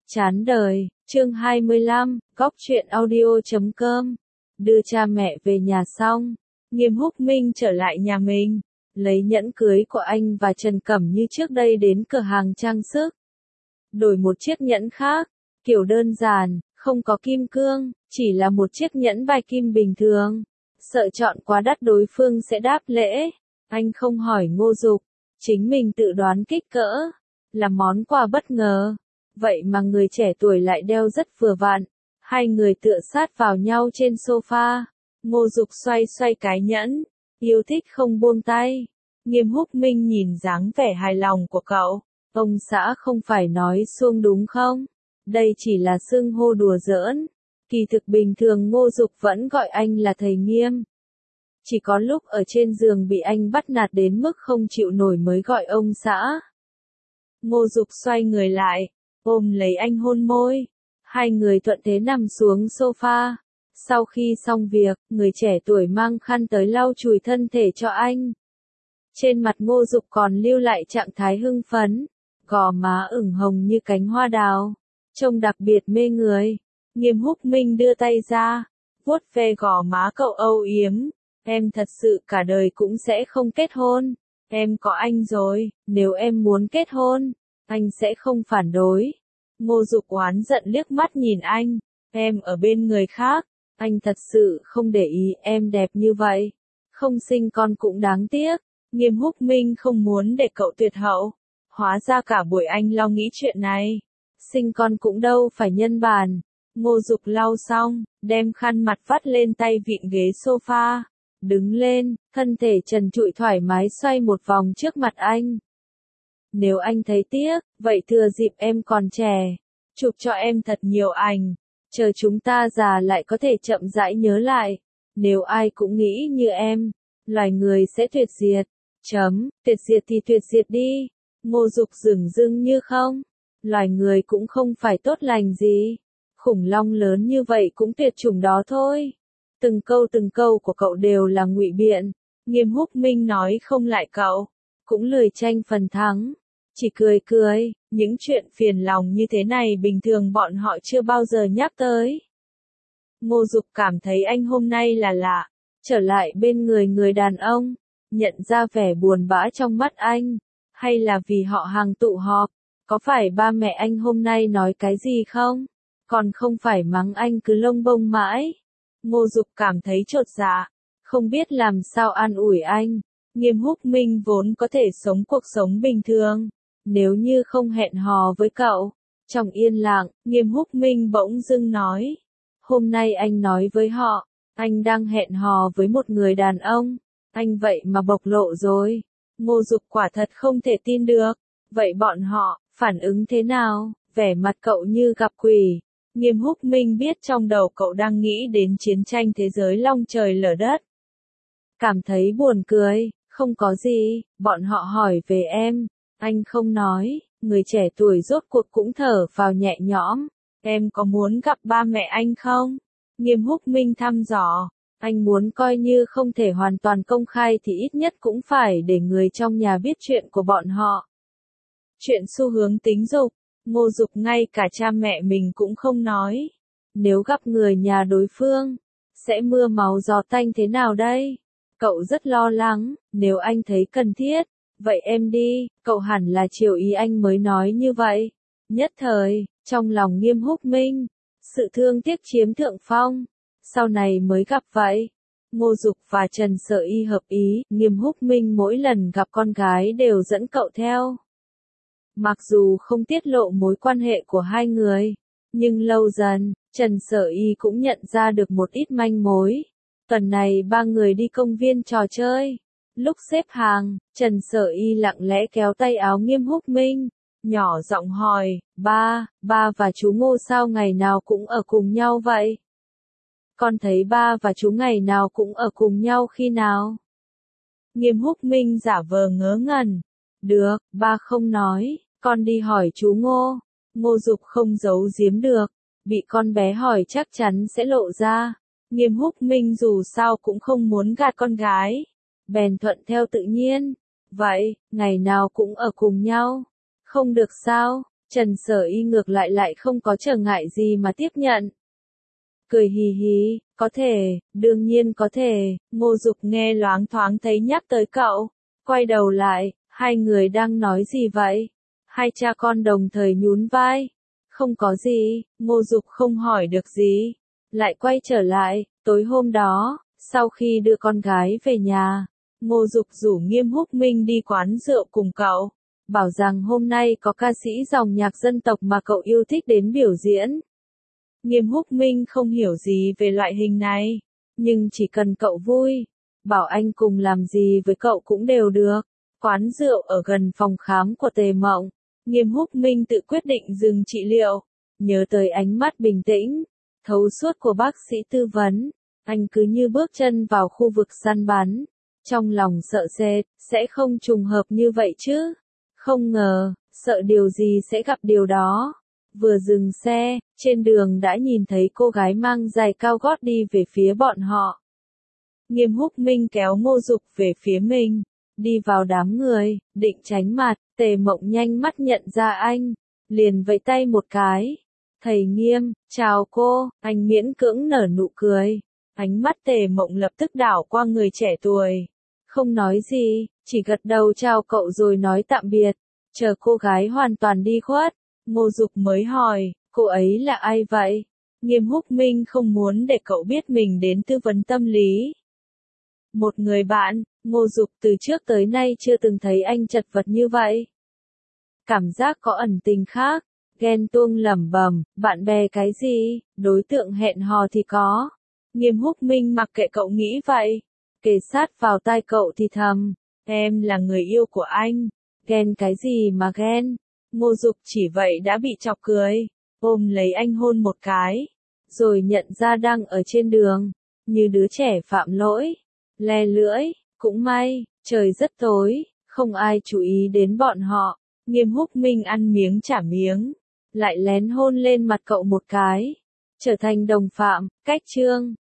Chán đời, chương 25, góc truyện audio.com. Đưa cha mẹ về nhà xong, Nghiêm Húc Minh trở lại nhà mình, lấy nhẫn cưới của anh và Trần Cẩm như trước đây đến cửa hàng trang sức. Đổi một chiếc nhẫn khác, kiểu đơn giản, không có kim cương, chỉ là một chiếc nhẫn vài kim bình thường. Sợ chọn quá đắt đối phương sẽ đáp lễ, anh không hỏi Ngô Dục, chính mình tự đoán kích cỡ, là món quà bất ngờ. Vậy mà người trẻ tuổi lại đeo rất vừa vặn. Hai người tựa sát vào nhau trên sofa. Ngô Dục xoay xoay cái nhẫn, yêu thích không buông tay. Nghiêm Húc Minh nhìn dáng vẻ hài lòng của cậu. Ông xã không phải nói suông đúng không? Đây chỉ là xưng hô đùa giỡn. Kỳ thực bình thường Ngô Dục vẫn gọi anh là thầy Nghiêm. Chỉ có lúc ở trên giường bị anh bắt nạt đến mức không chịu nổi mới gọi ông xã. Ngô Dục xoay người lại, ôm lấy anh hôn môi. Hai người thuận thế nằm xuống sofa. Sau khi xong việc, người trẻ tuổi mang khăn tới lau chùi thân thể cho anh. Trên mặt Ngô Dục còn lưu lại trạng thái hưng phấn, gò má ửng hồng như cánh hoa đào, trông đặc biệt mê người. Nghiêm Húc Minh đưa tay ra, vuốt ve gò má cậu âu yếm. Em thật sự cả đời cũng sẽ không kết hôn. Em có anh rồi, nếu em muốn kết hôn, anh sẽ không phản đối. Ngô Dục oán giận liếc mắt nhìn anh. Em ở bên người khác, anh thật sự không để ý em đẹp như vậy. Không sinh con cũng đáng tiếc. Nghiêm Húc Minh không muốn để cậu tuyệt hậu. Hóa ra cả buổi anh lo nghĩ chuyện này. Sinh con cũng đâu phải nhân bản. Ngô Dục lau xong, đem khăn mặt vắt lên tay vịn ghế sofa. Đứng lên, thân thể trần trụi thoải mái xoay một vòng trước mặt anh. Nếu anh thấy tiếc, vậy thừa dịp em còn trẻ, chụp cho em thật nhiều ảnh, chờ chúng ta già lại có thể chậm rãi nhớ lại. Nếu ai cũng nghĩ như em, loài người sẽ tuyệt diệt. Tuyệt diệt thì tuyệt diệt đi. Ngô Dục dửng dưng như không. Loài người cũng không phải tốt lành gì. Khủng long lớn như vậy cũng tuyệt chủng đó thôi. Từng câu của cậu đều là ngụy biện. Nghiêm Húc Minh nói không lại cậu, cũng lười tranh phần thắng. Chỉ cười cười, những chuyện phiền lòng như thế này bình thường bọn họ chưa bao giờ nhắc tới. Ngô Dục cảm thấy anh hôm nay là lạ, trở lại bên người đàn ông, nhận ra vẻ buồn bã trong mắt anh, hay là vì họ hàng tụ họp, có phải ba mẹ anh hôm nay nói cái gì không? Còn không phải mắng anh cứ lông bông mãi. Ngô Dục cảm thấy chột dạ, không biết làm sao an ủi anh. Nghiêm Húc Minh vốn có thể sống cuộc sống bình thường. Nếu như không hẹn hò với cậu. Trong yên lặng, Nghiêm Húc Minh bỗng dưng nói. Hôm nay anh nói với họ, anh đang hẹn hò với một người đàn ông. Anh vậy mà bộc lộ rồi. Ngô Dục quả thật không thể tin được. Vậy bọn họ, phản ứng thế nào? Vẻ mặt cậu như gặp quỷ. Nghiêm Húc Minh biết trong đầu cậu đang nghĩ đến chiến tranh thế giới long trời lở đất. Cảm thấy buồn cười, không có gì, bọn họ hỏi về em. Anh không nói, người trẻ tuổi rốt cuộc cũng thở vào nhẹ nhõm. Em có muốn gặp ba mẹ anh không? Nghiêm Húc Minh thăm dò. Anh muốn coi như không thể hoàn toàn công khai thì ít nhất cũng phải để người trong nhà biết chuyện của bọn họ. Chuyện xu hướng tính dục, Ngô Dục ngay cả cha mẹ mình cũng không nói. Nếu gặp người nhà đối phương, sẽ mưa máu gió tanh thế nào đây? Cậu rất lo lắng, nếu anh thấy cần thiết, vậy em đi, cậu hẳn là chiều ý anh mới nói như vậy. Nhất thời, trong lòng Nghiêm Húc Minh, sự thương tiếc chiếm thượng phong, sau này mới gặp vậy. Ngô Dục và Trần Sở Y hợp ý, Nghiêm Húc Minh mỗi lần gặp con gái đều dẫn cậu theo. Mặc dù không tiết lộ mối quan hệ của hai người, nhưng lâu dần, Trần Sở Y cũng nhận ra được một ít manh mối. Tuần này ba người đi công viên trò chơi. Lúc xếp hàng, Trần Sở Y lặng lẽ kéo tay áo Nghiêm Húc Minh, nhỏ giọng hỏi, ba và chú Ngô sao ngày nào cũng ở cùng nhau vậy? Con thấy ba và chú ngày nào cũng ở cùng nhau khi nào? Nghiêm Húc Minh giả vờ ngớ ngẩn. Được, ba không nói, con đi hỏi chú Ngô. Ngô Dục không giấu giếm được, bị con bé hỏi chắc chắn sẽ lộ ra. Nghiêm Húc Minh dù sao cũng không muốn gạt con gái, bèn thuận theo tự nhiên. Vậy, ngày nào cũng ở cùng nhau, không được sao? Trần Sở Y ngược lại không có trở ngại gì mà tiếp nhận. Cười hì hì, có thể, đương nhiên có thể, Ngô Dục nghe loáng thoáng thấy nhắc tới cậu, quay đầu lại, hai người đang nói gì vậy? Hai cha con đồng thời nhún vai. Không có gì, Ngô Dục không hỏi được gì. Lại quay trở lại, tối hôm đó, sau khi đưa con gái về nhà, Ngô Dục rủ Nghiêm Húc Minh đi quán rượu cùng cậu, bảo rằng hôm nay có ca sĩ dòng nhạc dân tộc mà cậu yêu thích đến biểu diễn. Nghiêm Húc Minh không hiểu gì về loại hình này, nhưng chỉ cần cậu vui, bảo anh cùng làm gì với cậu cũng đều được. Quán rượu ở gần phòng khám của Tề Mộng, Nghiêm Húc Minh tự quyết định dừng trị liệu, nhớ tới ánh mắt bình tĩnh, thấu suốt của bác sĩ tư vấn, anh cứ như bước chân vào khu vực săn bắn, trong lòng sợ sệt, sẽ không trùng hợp như vậy chứ. Không ngờ, sợ điều gì sẽ gặp điều đó. Vừa dừng xe, trên đường đã nhìn thấy cô gái mang giày cao gót đi về phía bọn họ. Nghiêm Húc Minh kéo Ngô Dục về phía mình, đi vào đám người, định tránh mặt, Tề Mộng nhanh mắt nhận ra anh, liền vẫy tay một cái. Thầy Nghiêm, chào cô, anh miễn cưỡng nở nụ cười. Ánh mắt Tề Mộng lập tức đảo qua người trẻ tuổi. Không nói gì, chỉ gật đầu chào cậu rồi nói tạm biệt. Chờ cô gái hoàn toàn đi khuất, Ngô Dục mới hỏi, cô ấy là ai vậy? Nghiêm Húc Minh không muốn để cậu biết mình đến tư vấn tâm lý. Một người bạn, Ngô Dục từ trước tới nay chưa từng thấy anh chật vật như vậy. Cảm giác có ẩn tình khác, ghen tuông lẩm bẩm, bạn bè cái gì, đối tượng hẹn hò thì có. Nghiêm Húc Minh mặc kệ cậu nghĩ vậy, kề sát vào tai cậu thì thầm, em là người yêu của anh, ghen cái gì mà ghen. Ngô Dục chỉ vậy đã bị chọc cười, ôm lấy anh hôn một cái, rồi nhận ra đang ở trên đường, như đứa trẻ phạm lỗi, le lưỡi, cũng may, trời rất tối, không ai chú ý đến bọn họ. Nghiêm Húc Minh ăn miếng trả miếng, lại lén hôn lên mặt cậu một cái, trở thành đồng phạm, cách chương.